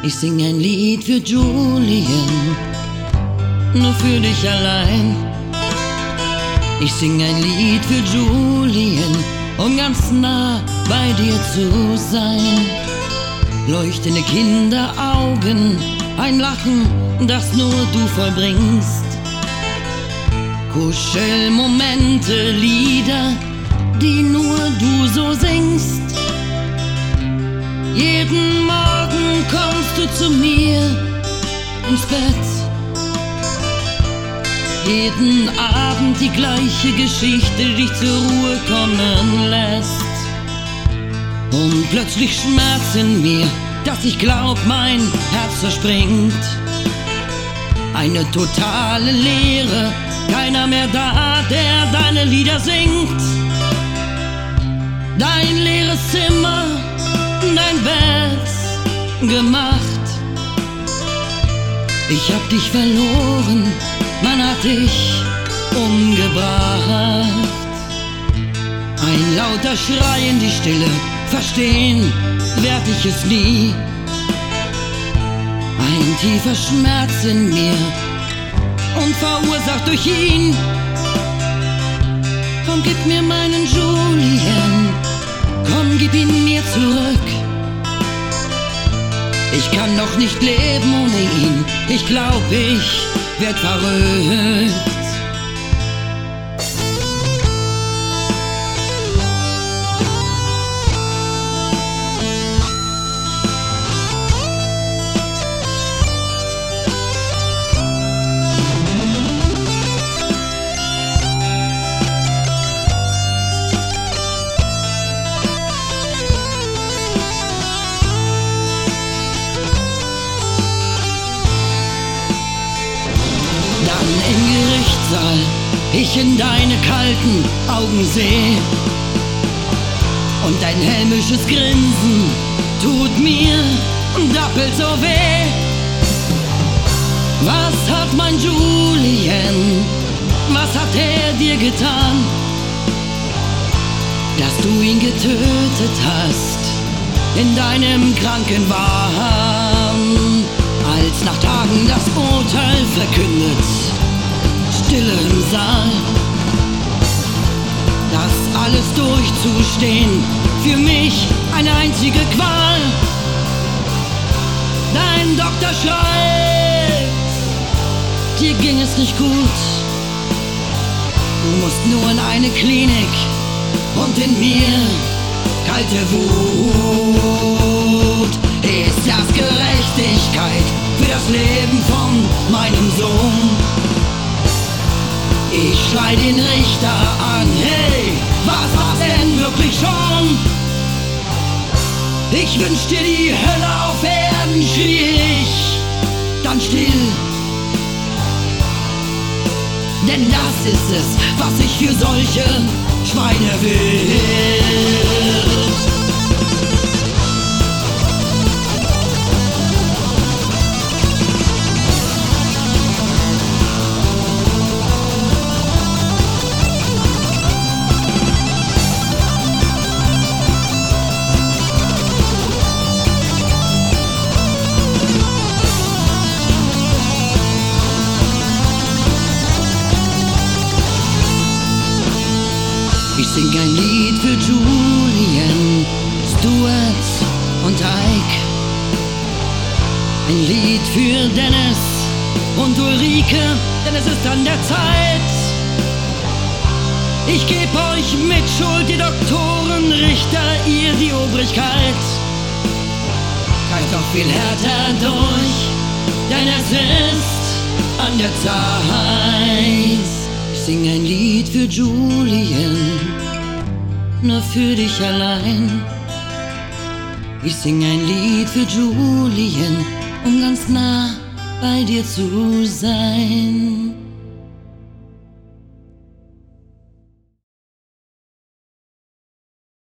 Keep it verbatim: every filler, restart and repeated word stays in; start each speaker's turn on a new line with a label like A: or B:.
A: Ich sing ein Lied für Julien, nur für dich allein. Ich sing ein Lied für Julien, um ganz nah bei dir zu sein. Leuchtende Kinderaugen, ein Lachen, das nur du vollbringst. Kuschelmomente, Lieder, die nur du so singst. Jeden Morgen kommst du zu mir ins Bett. Jeden Abend die gleiche Geschichte, die dich zur Ruhe kommen lässt. Und plötzlich Schmerz in mir, dass ich glaub, mein Herz zerspringt. Eine totale Leere, keiner mehr da, der deine Lieder singt. Dein leeres Zimmer, dein Bett gemacht. Ich hab dich verloren, man hat dich umgebracht. Ein lauter Schrei in die Stille, verstehen werd ich es nie. Ein tiefer Schmerz in mir und verursacht durch ihn. Komm, gib mir meinen Julien, komm, gib ihn mir zurück. Ich kann doch nicht leben ohne ihn, ich glaub, ich werd verrückt. Im Gerichtssaal ich in deine kalten Augen seh und dein hämisches Grinsen tut mir doppelt so weh. Was hat mein Julien, was hat er dir getan, dass du ihn getötet hast in deinem Krankenwagen? Als nach Tagen das Urteil verkündet, Stille im Saal, das alles durchzustehen, für mich eine einzige Qual. Dein Doktor schreibt, dir ging es nicht gut. Du musst nur in eine Klinik und in mir kalte Wut. Ist das Gerechtigkeit für das Leben von meinem Sohn? Ich schrei den Richter an, hey, was war's denn wirklich schon? Ich wünsch dir die Hölle auf Erden, schrie ich dann still. Denn das ist es, was ich für solche Schweine will. Ich sing ein Lied für Julien, Stuart und Ike. Ein Lied für Dennis und Ulrike, denn es ist an der Zeit. Ich geb euch mit Schuld, die Doktoren, Richter, ihr die Obrigkeit. Greift doch viel härter durch, denn es ist an der Zeit. Ich sing ein Lied für Julien, nur für dich allein. Ich sing ein Lied für Julien, um ganz nah bei dir zu sein.